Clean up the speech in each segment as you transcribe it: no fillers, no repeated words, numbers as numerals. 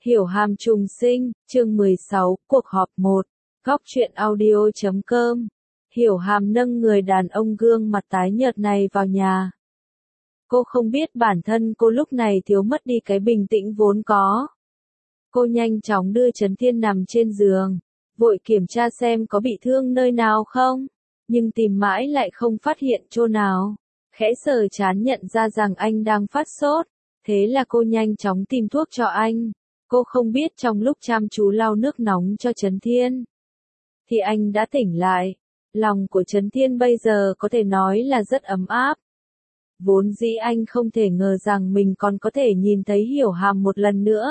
Hiểu hàm trùng sinh, chương 16, cuộc họp 1, góc truyện audio.com. Hiểu hàm nâng người đàn ông gương mặt tái nhợt này vào nhà. Cô không biết bản thân cô lúc này thiếu mất đi cái bình tĩnh vốn có. Cô nhanh chóng đưa Trấn Thiên nằm trên giường, vội kiểm tra xem có bị thương nơi nào không, nhưng tìm mãi lại không phát hiện chỗ nào. Khẽ sờ trán nhận ra rằng anh đang phát sốt, thế là cô nhanh chóng tìm thuốc cho anh. Cô không biết trong lúc chăm chú lau nước nóng cho Trấn Thiên, thì anh đã tỉnh lại. Lòng của Trấn Thiên bây giờ có thể nói là rất ấm áp. Vốn dĩ anh không thể ngờ rằng mình còn có thể nhìn thấy Hiểu hàm một lần nữa,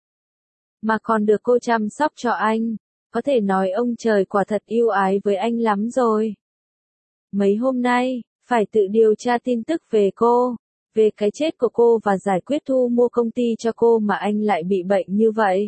mà còn được cô chăm sóc cho anh. Có thể nói ông trời quả thật yêu ái với anh lắm rồi. Mấy hôm nay, phải tự điều tra tin tức về cô, về cái chết của cô và giải quyết thu mua công ty cho cô mà anh lại bị bệnh như vậy.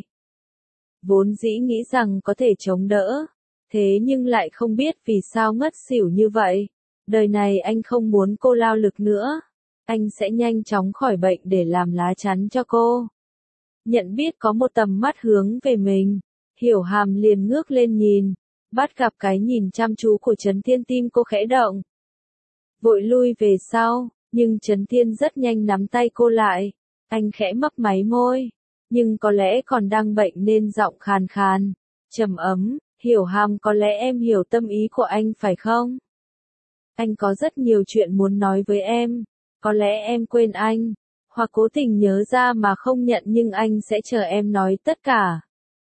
Vốn dĩ nghĩ rằng có thể chống đỡ, thế nhưng lại không biết vì sao ngất xỉu như vậy. Đời này anh không muốn cô lao lực nữa. Anh sẽ nhanh chóng khỏi bệnh để làm lá chắn cho cô. Nhận biết có một tầm mắt hướng về mình, Hiểu hàm liền ngước lên nhìn, bắt gặp cái nhìn chăm chú của Trấn Thiên, tim cô khẽ động. Vội lui về sau, nhưng Trấn Thiên rất nhanh nắm tay cô lại. Anh khẽ mấp máy môi, nhưng có lẽ còn đang bệnh nên giọng khàn khàn, trầm ấm. Hiểu hàm, có lẽ em hiểu tâm ý của anh phải không? Anh có rất nhiều chuyện muốn nói với em. Có lẽ em quên anh, hoặc cố tình nhớ ra mà không nhận, nhưng anh sẽ chờ em nói tất cả.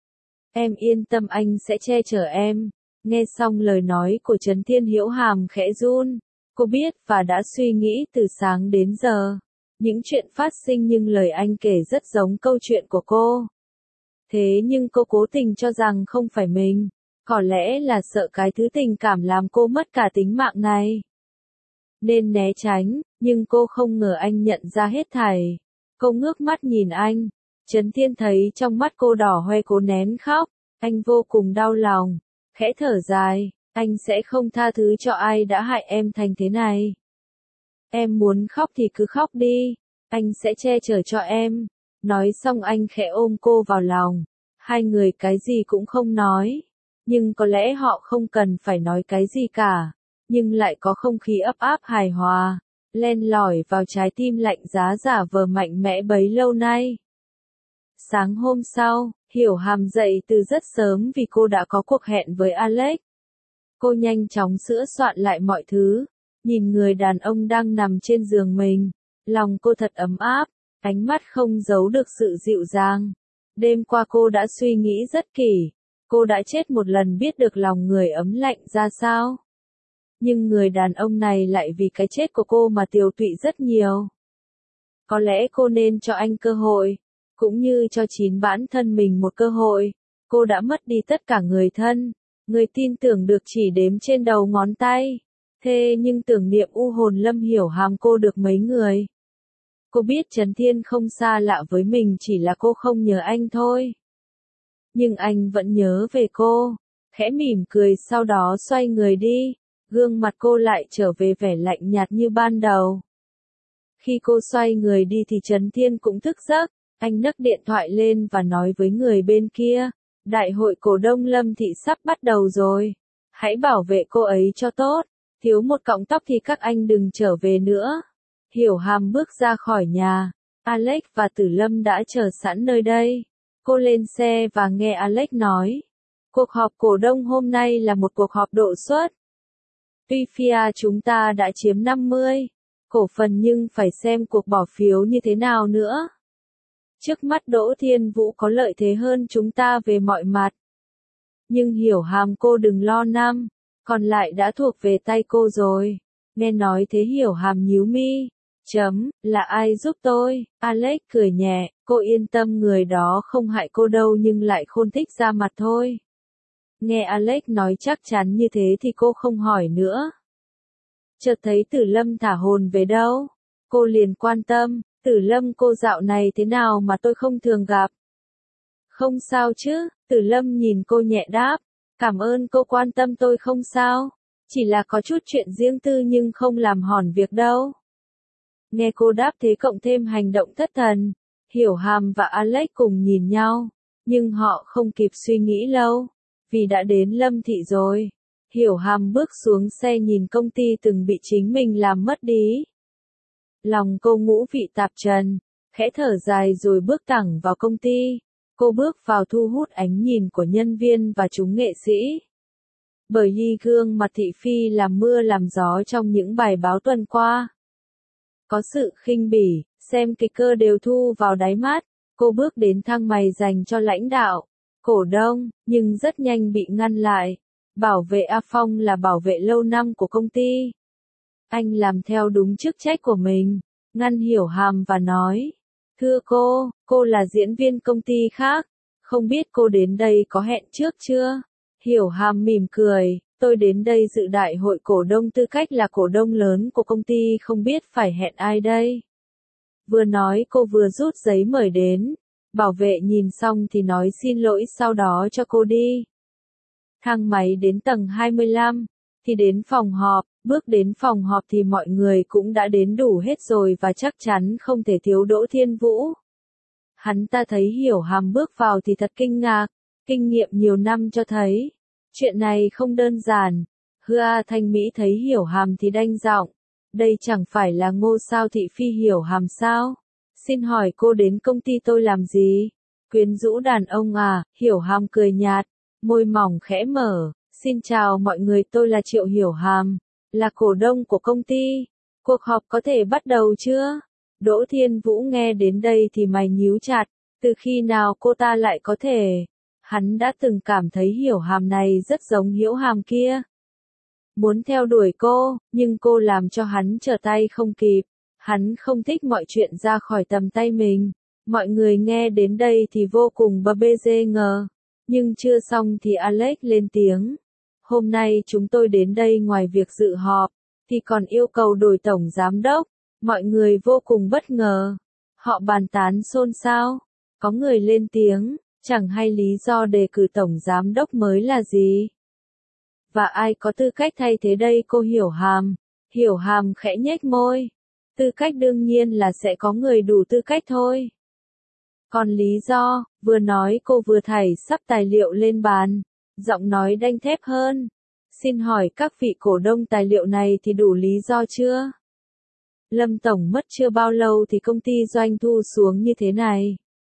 Em yên tâm, anh sẽ che chở em. Nghe xong lời nói của Trấn Thiên, Hiểu hàm khẽ run. Cô biết và đã suy nghĩ từ sáng đến giờ những chuyện phát sinh, nhưng lời anh kể rất giống câu chuyện của cô. Thế nhưng cô cố tình cho rằng không phải mình. Có lẽ là sợ cái thứ tình cảm làm cô mất cả tính mạng này, nên né tránh, nhưng cô không ngờ anh nhận ra hết thảy. Cô ngước mắt nhìn anh. Trấn Thiên thấy trong mắt cô đỏ hoe, cố nén khóc. Anh vô cùng đau lòng, khẽ thở dài. Anh sẽ không tha thứ cho ai đã hại em thành thế này. Em muốn khóc thì cứ khóc đi, anh sẽ che chở cho em. Nói xong anh khẽ ôm cô vào lòng. Hai người cái gì cũng không nói. Nhưng có lẽ họ không cần phải nói cái gì cả. Nhưng lại có không khí ấp áp hài hòa, len lỏi vào trái tim lạnh giá giả vờ mạnh mẽ bấy lâu nay. Sáng hôm sau, Hiểu hàm dậy từ rất sớm vì cô đã có cuộc hẹn với Alex. Cô nhanh chóng sửa soạn lại mọi thứ, nhìn người đàn ông đang nằm trên giường mình. Lòng cô thật ấm áp, ánh mắt không giấu được sự dịu dàng. Đêm qua cô đã suy nghĩ rất kỹ. Cô đã chết một lần biết được lòng người ấm lạnh ra sao. Nhưng người đàn ông này lại vì cái chết của cô mà tiều tụy rất nhiều. Có lẽ cô nên cho anh cơ hội, cũng như cho chính bản thân mình một cơ hội. Cô đã mất đi tất cả người thân, người tin tưởng được chỉ đếm trên đầu ngón tay. Thế nhưng tưởng niệm u hồn Lâm Hiểu hàm cô được mấy người. Cô biết Trấn Thiên không xa lạ với mình, chỉ là cô không nhớ anh thôi. Nhưng anh vẫn nhớ về cô. Khẽ mỉm cười sau đó xoay người đi. Gương mặt cô lại trở về vẻ lạnh nhạt như ban đầu. Khi cô xoay người đi thì Trấn Thiên cũng thức giấc. Anh nhấc điện thoại lên và nói với người bên kia. Đại hội cổ đông Lâm thị sắp bắt đầu rồi. Hãy bảo vệ cô ấy cho tốt. Thiếu một cọng tóc thì các anh đừng trở về nữa. Hiểu hàm bước ra khỏi nhà. Alex và Tử Lâm đã chờ sẵn nơi đây. Cô lên xe và nghe Alex nói. Cuộc họp cổ đông hôm nay là một cuộc họp độ suất. Tuy phía chúng ta đã chiếm 50 cổ phần nhưng phải xem cuộc bỏ phiếu như thế nào nữa. Trước mắt Đỗ Thiên Vũ có lợi thế hơn chúng ta về mọi mặt. Nhưng Hiểu hàm, cô đừng lo, năm còn lại đã thuộc về tay cô rồi. Nghe nói thế Hiểu hàm nhíu mi. Là ai giúp tôi? Alex cười nhẹ. Cô yên tâm, người đó không hại cô đâu, nhưng lại khôn thích ra mặt thôi. Nghe Alex nói chắc chắn như thế thì cô không hỏi nữa. Chợt thấy Tử Lâm thả hồn về đâu. Cô liền quan tâm. Tử Lâm, cô dạo này thế nào mà tôi không thường gặp? Không sao chứ? Tử Lâm nhìn cô nhẹ đáp. Cảm ơn cô quan tâm, tôi không sao. Chỉ là có chút chuyện riêng tư nhưng không làm hỏng việc đâu. Nghe cô đáp thế cộng thêm hành động thất thần, Hiểu Hàm và Alex cùng nhìn nhau, nhưng họ không kịp suy nghĩ lâu, vì đã đến Lâm Thị rồi. Hiểu Hàm bước xuống xe nhìn công ty từng bị chính mình làm mất đi. Lòng cô ngũ vị tạp trần, khẽ thở dài rồi bước thẳng vào công ty. Cô bước vào thu hút ánh nhìn của nhân viên và chúng nghệ sĩ. Bởi vì gương mặt thị phi làm mưa làm gió trong những bài báo tuần qua. Có sự khinh bỉ, xem kịch cơ đều thu vào đáy mắt. Cô bước đến thang máy dành cho lãnh đạo, cổ đông, nhưng rất nhanh bị ngăn lại. Bảo vệ A Phong là bảo vệ lâu năm của công ty. Anh làm theo đúng chức trách của mình, ngăn Hiểu Hàm và nói. Thưa cô là diễn viên công ty khác, không biết cô đến đây có hẹn trước chưa? Hiểu Hàm mỉm cười, tôi đến đây dự đại hội cổ đông tư cách là cổ đông lớn của công ty không biết phải hẹn ai đây. Vừa nói cô vừa rút giấy mời đến, bảo vệ nhìn xong thì nói xin lỗi sau đó cho cô đi. Thang máy đến tầng 25, thì đến phòng họp, bước đến phòng họp thì mọi người cũng đã đến đủ hết rồi và chắc chắn không thể thiếu Đỗ Thiên Vũ. Hắn ta thấy Hiểu Hàm bước vào thì thật kinh ngạc, kinh nghiệm nhiều năm cho thấy, chuyện này không đơn giản. Hứa Thanh Mỹ thấy Hiểu Hàm thì đanh giọng, đây chẳng phải là ngôi sao thị phi Hiểu Hàm sao? Xin hỏi cô đến công ty tôi làm gì? Quyến rũ đàn ông à? Hiểu Hàm cười nhạt, môi mỏng khẽ mở, xin chào mọi người, tôi là Triệu Hiểu Hàm, là cổ đông của công ty. Cuộc họp có thể bắt đầu chưa? Đỗ Thiên Vũ nghe đến đây thì mày nhíu chặt, từ khi nào cô ta lại có thể? Hắn đã từng cảm thấy Hiểu Hàm này rất giống Hiểu Hàm kia. Muốn theo đuổi cô, nhưng cô làm cho hắn trở tay không kịp. Hắn không thích mọi chuyện ra khỏi tầm tay mình. Mọi người nghe đến đây thì vô cùng bê ngờ. Nhưng chưa xong thì Alex lên tiếng. Hôm nay chúng tôi đến đây ngoài việc dự họp, thì còn yêu cầu đổi tổng giám đốc. Mọi người vô cùng bất ngờ. Họ bàn tán xôn xao. Có người lên tiếng, chẳng hay lý do đề cử tổng giám đốc mới là gì. Và ai có tư cách thay thế đây cô Hiểu Hàm? Hiểu Hàm khẽ nhếch môi. Tư cách đương nhiên là sẽ có người đủ tư cách thôi. Còn lý do, vừa nói cô vừa thảy sắp tài liệu lên bàn, giọng nói đanh thép hơn. Xin hỏi các vị cổ đông tài liệu này thì đủ lý do chưa? Lâm Tổng mất chưa bao lâu thì công ty doanh thu xuống như thế này.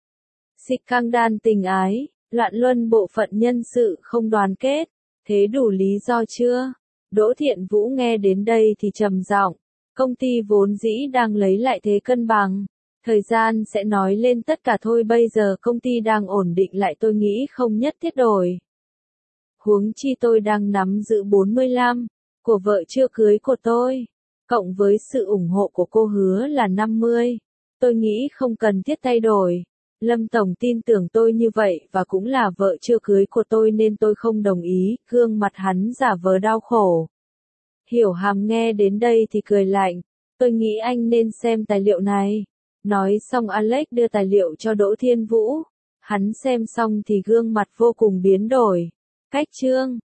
Scandal tình ái, loạn luân bộ phận nhân sự không đoàn kết, thế đủ lý do chưa? Đỗ Thiện Vũ nghe đến đây thì trầm giọng, công ty vốn dĩ đang lấy lại thế cân bằng. Thời gian sẽ nói lên tất cả thôi, bây giờ công ty đang ổn định lại, tôi nghĩ không nhất thiết đổi. Huống chi tôi đang nắm giữ 45 của vợ chưa cưới của tôi, cộng với sự ủng hộ của cô Hứa là 50. Tôi nghĩ không cần thiết thay đổi. Lâm Tổng tin tưởng tôi như vậy và cũng là vợ chưa cưới của tôi nên tôi không đồng ý. Gương mặt hắn giả vờ đau khổ. Hiểu Hàm nghe đến đây thì cười lạnh. Tôi nghĩ anh nên xem tài liệu này. Nói xong Alex đưa tài liệu cho Đỗ Thiên Vũ. Hắn xem xong thì gương mặt vô cùng biến đổi. Cách chương